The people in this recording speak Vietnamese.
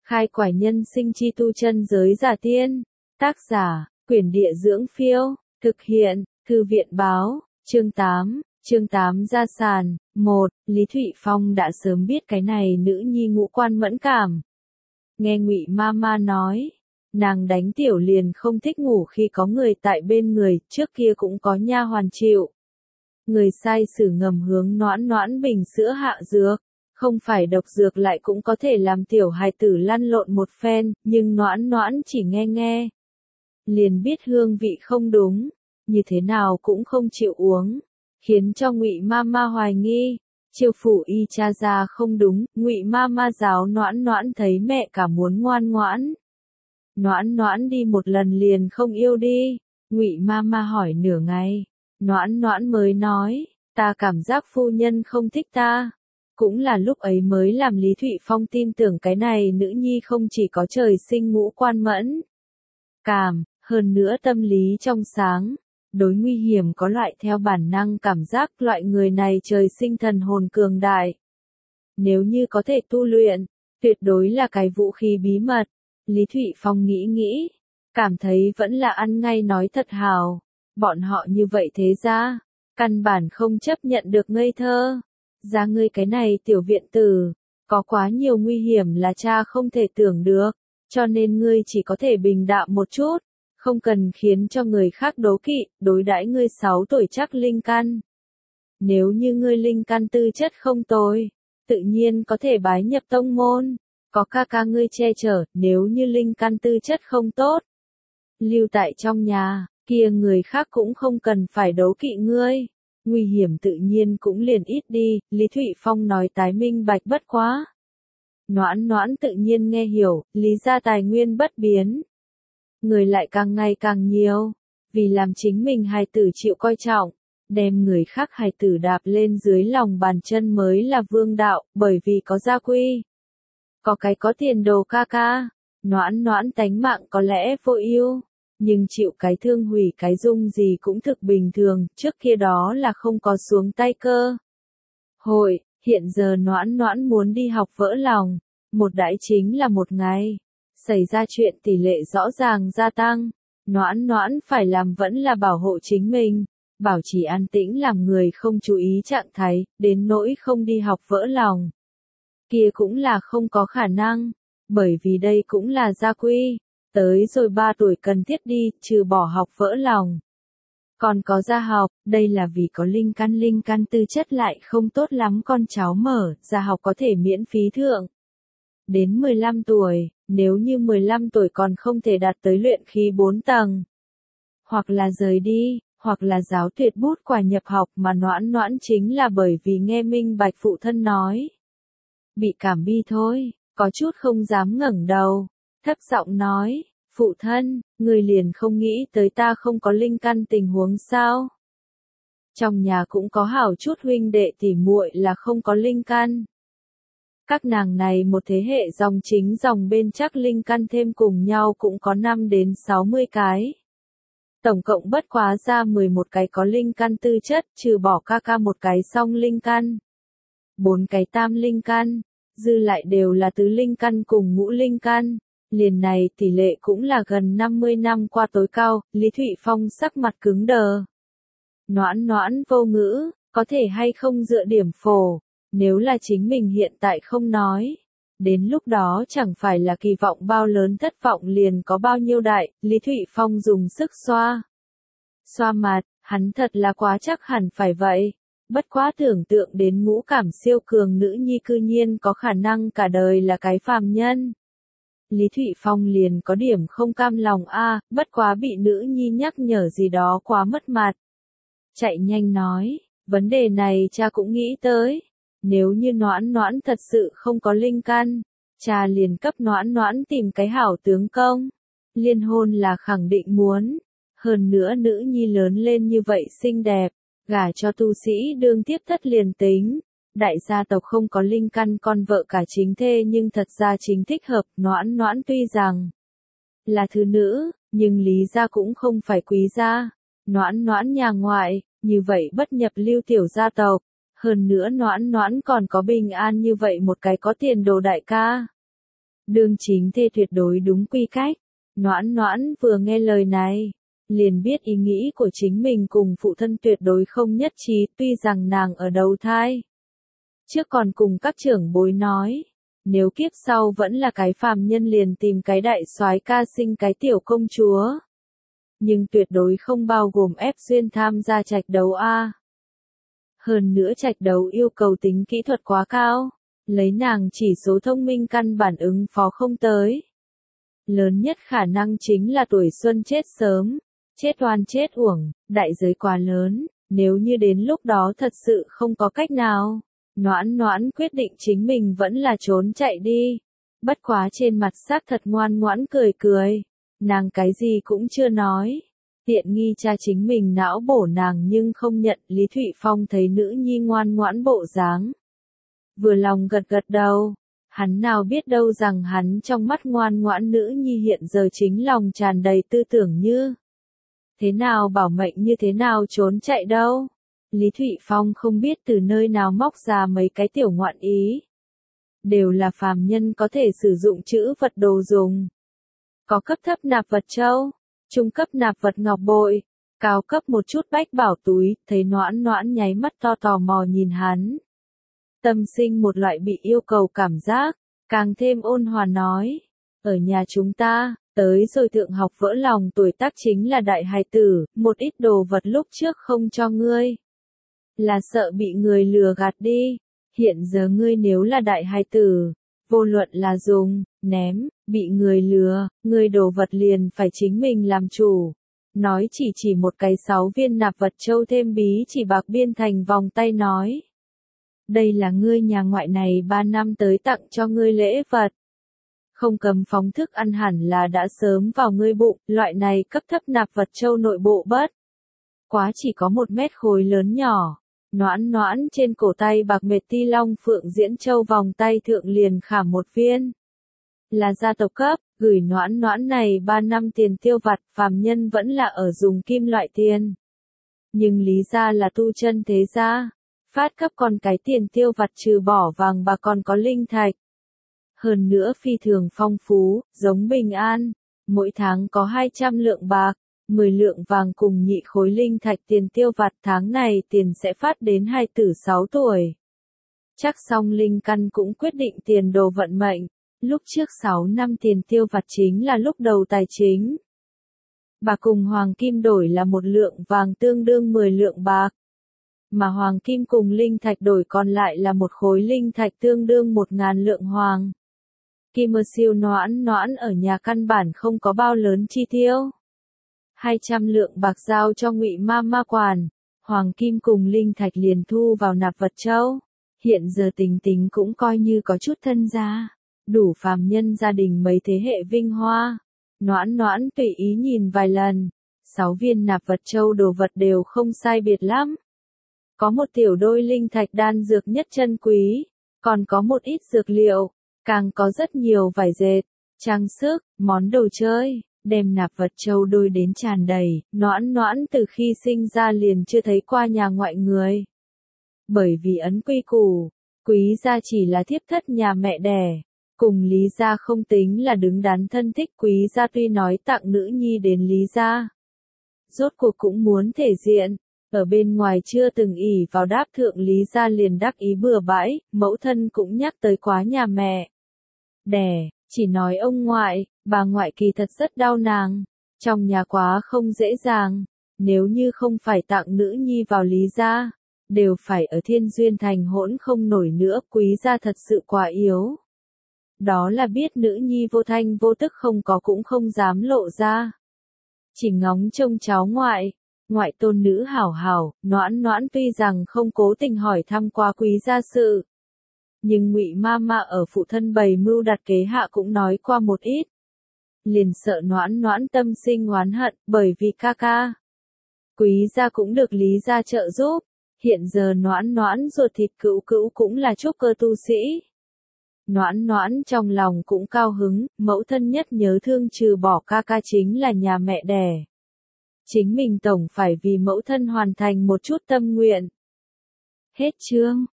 Khai quải nhân sinh chi tu chân giới giả tiên. Tác giả, Quyển Địa Dưỡng Phiêu. Thực hiện, Thư viện Báo. Chương 8 gia sàn. 1. Lý Thụy Phong đã sớm biết cái này nữ nhi ngũ quan mẫn cảm. Nghe Ngụy Mama nói, nàng đánh tiểu liền không thích ngủ khi có người tại bên người, trước kia cũng có nha hoàn chịu. Người sai sử ngầm hướng Noãn Noãn bình sữa hạ dược, không phải độc dược lại cũng có thể làm tiểu hài tử lăn lộn một phen, nhưng Noãn Noãn chỉ nghe. Liền biết hương vị không đúng, như thế nào cũng không chịu uống, khiến cho Ngụy Mama hoài nghi. Chiêu phủ y cha ra không đúng, Ngụy Mama giáo Noãn Noãn thấy mẹ cả muốn ngoan ngoãn. Noãn Noãn đi một lần liền không yêu đi. Ngụy Mama hỏi nửa ngày, Noãn Noãn mới nói, ta cảm giác phu nhân không thích ta. Cũng là lúc ấy mới làm Lý Thụy Phong tin tưởng cái này nữ nhi không chỉ có trời sinh ngũ quan mẫn cảm, hơn nữa tâm lý trong sáng. Đối nguy hiểm có loại theo bản năng cảm giác, loại người này trời sinh thần hồn cường đại. Nếu như có thể tu luyện, tuyệt đối là cái vũ khí bí mật. Lý Thụy Phong nghĩ, cảm thấy vẫn là ăn ngay nói thật hào. Bọn họ như vậy thế ra, căn bản không chấp nhận được ngây thơ. Ra ngươi cái này tiểu viện tử, có quá nhiều nguy hiểm là cha không thể tưởng được, cho nên ngươi chỉ có thể bình đạm một chút. Không cần khiến cho người khác đố kỵ, đối đãi ngươi 6 tuổi chắc linh căn. Nếu như ngươi linh căn tư chất không tồi, tự nhiên có thể bái nhập tông môn, có ca ca ngươi che chở. Nếu như linh căn tư chất không tốt, lưu tại trong nhà, kia người khác cũng không cần phải đố kỵ ngươi, nguy hiểm tự nhiên cũng liền ít đi. Lý Thụy Phong nói tái minh bạch bất quá. Noãn Noãn tự nhiên nghe hiểu, Lý gia tài nguyên bất biến, người lại càng ngày càng nhiều, vì làm chính mình hài tử chịu coi trọng, đem người khác hài tử đạp lên dưới lòng bàn chân mới là vương đạo, bởi vì có gia quy. Có cái có tiền đồ ca ca, Noãn Noãn tánh mạng có lẽ vô ưu, nhưng chịu cái thương hủy cái dung gì cũng thực bình thường, trước kia đó là không có xuống tay cơ hội, hiện giờ Noãn Noãn muốn đi học vỡ lòng, một đãi chính là một ngày. Xảy ra chuyện tỷ lệ rõ ràng gia tăng, Noãn Noãn phải làm vẫn là bảo hộ chính mình, bảo trì an tĩnh làm người không chú ý trạng thái, đến nỗi không đi học vỡ lòng. Kia cũng là không có khả năng, bởi vì đây cũng là gia quy, tới rồi 3 tuổi cần thiết đi, trừ bỏ học vỡ lòng. Còn có gia học, đây là vì có linh căn tư chất lại không tốt lắm con cháu mở, gia học có thể miễn phí thượng. Đến 15 tuổi, nếu như 15 tuổi còn không thể đạt tới luyện khí 4 tầng, hoặc là rời đi, hoặc là giáo tuyệt bút quả nhập học, mà Noãn Noãn chính là bởi vì nghe minh bạch phụ thân nói. Bị cảm bi thôi, có chút không dám ngẩng đầu, thấp giọng nói, phụ thân, người liền không nghĩ tới ta không có linh căn tình huống sao? Trong nhà cũng có hảo chút huynh đệ tỉ muội là không có linh căn. Các nàng này một thế hệ dòng chính dòng bên chắc linh căn thêm cùng nhau cũng có 5 đến 60 cái. Tổng cộng bất quá ra 11 cái có linh căn tư chất, trừ bỏ ca ca một cái song linh căn, 4 cái tam linh căn, dư lại đều là tứ linh căn cùng ngũ linh căn. Liền này tỷ lệ cũng là gần 50 năm qua tối cao. Lý Thụy Phong sắc mặt cứng đờ. Noãn Noãn vô ngữ, có thể hay không dựa điểm phổ. Nếu là chính mình hiện tại không nói, đến lúc đó chẳng phải là kỳ vọng bao lớn thất vọng liền có bao nhiêu đại. Lý Thụy Phong dùng sức xoa mặt, hắn thật là quá chắc hẳn phải vậy. Bất quá tưởng tượng đến ngũ cảm siêu cường nữ nhi cư nhiên có khả năng cả đời là cái phàm nhân. Lý Thụy Phong liền có điểm không cam lòng bất quá bị nữ nhi nhắc nhở gì đó quá mất mặt. Chạy nhanh nói, vấn đề này cha cũng nghĩ tới. Nếu như Noãn Noãn thật sự không có linh căn, cha liền cấp Noãn Noãn tìm cái hảo tướng công. Liên hôn là khẳng định muốn. Hơn nữa nữ nhi lớn lên như vậy xinh đẹp, gả cho tu sĩ đương tiếp thất liền tính. Đại gia tộc không có linh căn con vợ cả chính thê nhưng thật ra chính thích hợp. Noãn Noãn tuy rằng là thứ nữ, nhưng Lý gia cũng không phải quý gia. Noãn Noãn nhà ngoại, như vậy bất nhập lưu tiểu gia tộc. Hơn nữa Noãn Noãn còn có bình an như vậy một cái có tiền đồ đại ca. Đương chính thê tuyệt đối đúng quy cách. Noãn Noãn vừa nghe lời này, liền biết ý nghĩ của chính mình cùng phụ thân tuyệt đối không nhất trí, tuy rằng nàng ở đầu thai. Trước còn cùng các trưởng bối nói, nếu kiếp sau vẫn là cái phàm nhân liền tìm cái đại soái ca sinh cái tiểu công chúa. Nhưng tuyệt đối không bao gồm ép duyên tham gia trạch đấu a. Hơn nữa trạch đấu yêu cầu tính kỹ thuật quá cao, lấy nàng chỉ số thông minh căn bản ứng phó không tới. Lớn nhất khả năng chính là tuổi xuân chết sớm, chết oan chết uổng, đại giới quá lớn, nếu như đến lúc đó thật sự không có cách nào. Noãn Noãn quyết định chính mình vẫn là trốn chạy đi. Bất quá trên mặt xác thật ngoan ngoãn cười cười. Nàng cái gì cũng chưa nói. Tiện nghi cha chính mình não bổ nàng nhưng không nhận. Lý Thụy Phong thấy nữ nhi ngoan ngoãn bộ dáng, vừa lòng gật gật đầu. Hắn nào biết đâu rằng hắn trong mắt ngoan ngoãn nữ nhi hiện giờ chính lòng tràn đầy tư tưởng như thế nào bảo mệnh như thế nào trốn chạy đâu. Lý Thụy Phong không biết từ nơi nào móc ra mấy cái tiểu ngoạn ý. Đều là phàm nhân có thể sử dụng chữ vật đồ dùng. Có cấp thấp nạp vật châu, trung cấp nạp vật ngọc bội, cao cấp một chút bách bảo túi, thấy Noãn Noãn nháy mắt to tò mò nhìn hắn. Tâm sinh một loại bị yêu cầu cảm giác, càng thêm ôn hòa nói. Ở nhà chúng ta, tới rồi thượng học vỡ lòng tuổi tác chính là đại hài tử, một ít đồ vật lúc trước không cho ngươi. Là sợ bị người lừa gạt đi. Hiện giờ ngươi nếu là đại hài tử, vô luận là dùng, ném, bị người lừa, ngươi đồ vật liền phải chính mình làm chủ. Nói chỉ một cái 6 viên nạp vật châu thêm bí chỉ bạc biên thành vòng tay nói. Đây là ngươi nhà ngoại này 3 năm tới tặng cho ngươi lễ vật. Không cầm phóng thức ăn hẳn là đã sớm vào ngươi bụng, loại này cấp thấp nạp vật châu nội bộ bất quá chỉ có 1 mét khối lớn nhỏ. Noãn Noãn trên cổ tay bạc mệt ti long phượng diễn châu vòng tay thượng liền khảm 1 viên. Là gia tộc cấp, gửi Noãn Noãn này 3 năm tiền tiêu vặt, phàm nhân vẫn là ở dùng kim loại tiền. Nhưng lý gia là tu chân thế gia, phát cấp còn cái tiền tiêu vặt trừ bỏ vàng bạc còn có linh thạch. Hơn nữa phi thường phong phú, giống Bình An, mỗi tháng có 200 lượng bạc. 10 lượng vàng cùng nhị khối linh thạch tiền tiêu vặt, tháng này tiền sẽ phát đến hai tử 6 tuổi. Chắc xong linh căn cũng quyết định tiền đồ vận mệnh. Lúc trước 6 năm tiền tiêu vặt chính là lúc đầu tài chính. Bạc cùng hoàng kim đổi là 1 lượng vàng tương đương 10 lượng bạc. Mà hoàng kim cùng linh thạch đổi còn lại là 1 khối linh thạch tương đương 1.000 lượng hoàng. Kim siêu Noãn Noãn ở nhà căn bản không có bao lớn chi tiêu. 200 lượng bạc giao cho Ngụy Ma quản, hoàng kim cùng linh thạch liền thu vào nạp vật châu. Hiện giờ Tình Tình cũng coi như có chút thân gia, đủ phàm nhân gia đình mấy thế hệ vinh hoa. Noãn Noãn tùy ý nhìn vài lần, 6 viên nạp vật châu đồ vật đều không sai biệt lắm. Có một tiểu đôi linh thạch đan dược nhất chân quý, còn có một ít dược liệu, càng có rất nhiều vải dệt, trang sức, món đồ chơi. Đem nạp vật châu đôi đến tràn đầy, Noãn Noãn từ khi sinh ra liền chưa thấy qua nhà ngoại người. Bởi vì ấn quy củ, Quý gia chỉ là thiếp thất nhà mẹ đẻ, cùng Lý gia không tính là đứng đắn thân thích. Quý gia tuy nói tặng nữ nhi đến Lý gia, rốt cuộc cũng muốn thể diện, ở bên ngoài chưa từng ỷ vào đáp thượng Lý gia liền đắc ý bừa bãi, mẫu thân cũng nhắc tới quá nhà mẹ đẻ, chỉ nói ông ngoại. Bà ngoại kỳ thật rất đau nàng, trong nhà quá không dễ dàng, nếu như không phải tặng nữ nhi vào Lý gia, đều phải ở Thiên Duyên Thành hỗn không nổi nữa. Quý gia thật sự quá yếu. Đó là biết nữ nhi vô thanh vô tức không có cũng không dám lộ ra. Chỉ ngóng trông cháu ngoại tôn nữ hảo hảo. Noãn Noãn tuy rằng không cố tình hỏi thăm qua Quý gia sự, nhưng Ngụy Ma ở phụ thân bày mưu đặt kế hạ cũng nói qua một ít. Liền sợ Noãn Noãn tâm sinh oán hận, bởi vì ca ca Quý gia cũng được Lý gia trợ giúp. Hiện giờ Noãn Noãn ruột thịt cữu cữu cũng là trúc cơ tu sĩ. Noãn Noãn trong lòng cũng cao hứng, mẫu thân nhất nhớ thương trừ bỏ ca ca chính là nhà mẹ đẻ. Chính mình tổng phải vì mẫu thân hoàn thành một chút tâm nguyện. Hết chương.